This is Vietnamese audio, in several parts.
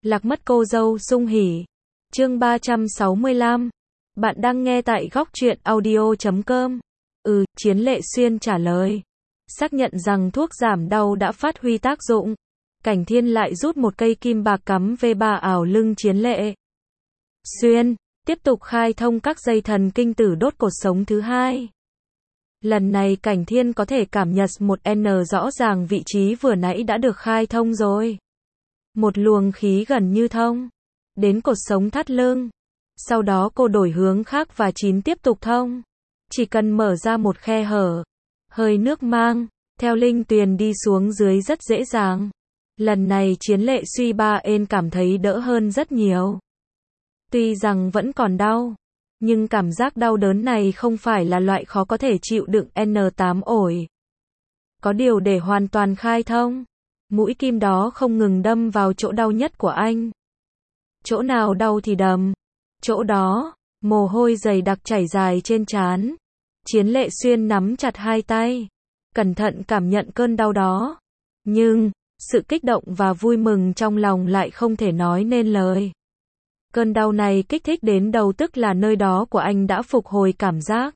Lạc mất cô dâu sung hỉ. Chương 365. Bạn đang nghe tại góc truyện audio.com. Chiến Lệ Xuyên trả lời. Xác nhận rằng thuốc giảm đau đã phát huy tác dụng. Cảnh Thiên lại rút một cây kim bạc cắm V3 ảo lưng Chiến Lệ Xuyên, tiếp tục khai thông các dây thần kinh tử đốt cột sống thứ hai. Lần này Cảnh Thiên có thể cảm nhận một N rõ ràng vị trí vừa nãy đã được khai thông rồi. Một luồng khí gần như thông đến cột sống thắt lưng. Sau đó cô đổi hướng khác và tiếp tục thông. Chỉ cần mở ra một khe hở, hơi nước mang theo linh tuyền đi xuống dưới rất dễ dàng. Lần này Chiến Lệ Suy Ba En cảm thấy đỡ hơn rất nhiều. Tuy rằng vẫn còn đau, nhưng cảm giác đau đớn này không phải là loại khó có thể chịu đựng N8 ổi. Có điều để hoàn toàn khai thông, mũi kim đó không ngừng đâm vào chỗ đau nhất của anh. Chỗ nào đau thì đâm chỗ đó, mồ hôi dày đặc chảy dài trên trán. Chiến Lệ Xuyên nắm chặt hai tay, cẩn thận cảm nhận cơn đau đó. Nhưng, sự kích động và vui mừng trong lòng lại không thể nói nên lời. Cơn đau này kích thích đến đầu, tức là nơi đó của anh đã phục hồi cảm giác.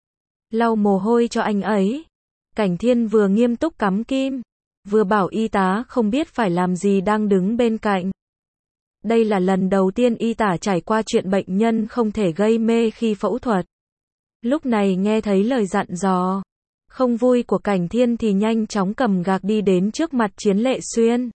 Lau mồ hôi cho anh ấy. Cảnh Thiên vừa nghiêm túc cắm kim, vừa bảo y tá không biết phải làm gì đang đứng bên cạnh. Đây là lần đầu tiên y tá trải qua chuyện bệnh nhân không thể gây mê khi phẫu thuật. Lúc này nghe thấy lời dặn dò không vui của Cảnh Thiên thì nhanh chóng cầm gạc đi đến trước mặt Chiến Lệ Xuyên.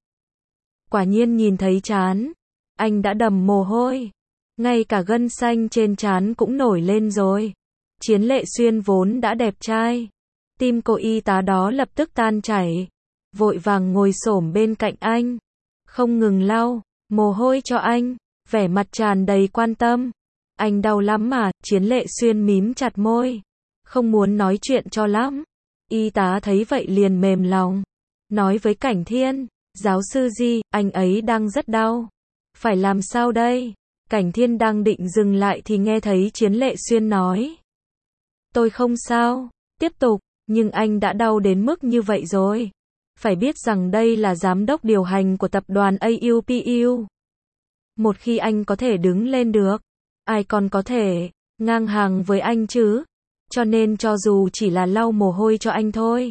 Quả nhiên nhìn thấy trán anh đã đầm mồ hôi, ngay cả gân xanh trên trán cũng nổi lên rồi. Chiến Lệ Xuyên vốn đã đẹp trai, tim cô y tá đó lập tức tan chảy, vội vàng ngồi xổm bên cạnh anh, không ngừng lau mồ hôi cho anh, vẻ mặt tràn đầy quan tâm. Anh đau lắm mà? Chiến Lệ Xuyên mím chặt môi, không muốn nói chuyện cho lắm. Y tá thấy vậy liền mềm lòng, nói với Cảnh Thiên, giáo sư Di, anh ấy đang rất đau. Phải làm sao đây? Cảnh Thiên đang định dừng lại thì nghe thấy Chiến Lệ Xuyên nói. Tôi không sao, tiếp tục, nhưng anh đã đau đến mức như vậy rồi. Phải biết rằng đây là giám đốc điều hành của tập đoàn AUPU. Một khi anh có thể đứng lên được, ai còn có thể ngang hàng với anh chứ? Cho nên cho dù chỉ là lau mồ hôi cho anh thôi,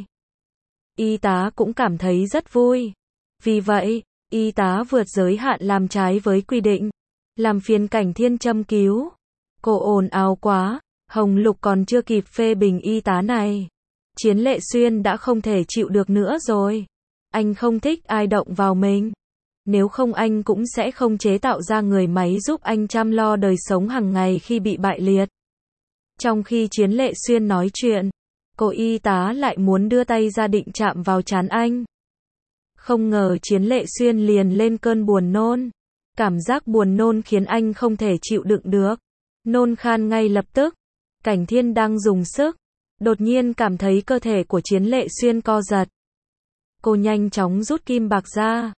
y tá cũng cảm thấy rất vui. Vì vậy, y tá vượt giới hạn làm trái với quy định, làm phiền Cảnh Thiên châm cứu. Cô ồn ào quá. Hồng Lục còn chưa kịp phê bình y tá này, Chiến Lệ Xuyên đã không thể chịu được nữa rồi. Anh không thích ai động vào mình. Nếu không anh cũng sẽ không chế tạo ra người máy giúp anh chăm lo đời sống hàng ngày khi bị bại liệt. Trong khi Chiến Lệ Xuyên nói chuyện, cô y tá lại muốn đưa tay ra định chạm vào trán anh. Không ngờ Chiến Lệ Xuyên liền lên cơn buồn nôn. Cảm giác buồn nôn khiến anh không thể chịu đựng được, nôn khan ngay lập tức. Cảnh Thiên đang dùng sức, đột nhiên cảm thấy cơ thể của Chiến Lệ Xuyên co giật. Cô nhanh chóng rút kim bạc ra.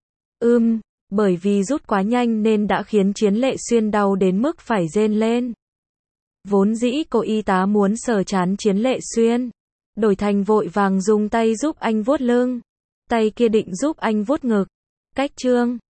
Bởi vì rút quá nhanh nên đã khiến Chiến Lệ Xuyên đau đến mức phải rên lên. Vốn dĩ cô y tá muốn sờ trán Chiến Lệ Xuyên, đổi thành vội vàng dùng tay giúp anh vuốt lưng, tay kia định giúp anh vuốt ngực. Cách chương